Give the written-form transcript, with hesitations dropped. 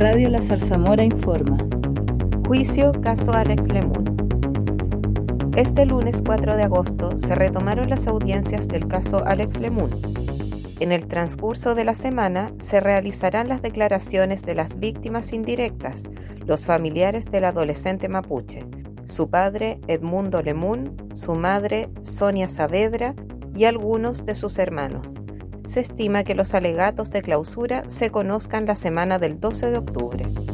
Radio La Zarzamora informa. Juicio caso Alex Lemun. Este lunes 4 de agosto se retomaron las audiencias del caso Alex Lemun. En el transcurso de la semana se realizarán las declaraciones de las víctimas indirectas, los familiares del adolescente mapuche, su padre Edmundo Lemun, su madre Sonia Saavedra y algunos de sus hermanos. Se estima que los alegatos de clausura se conozcan la semana del 12 de octubre.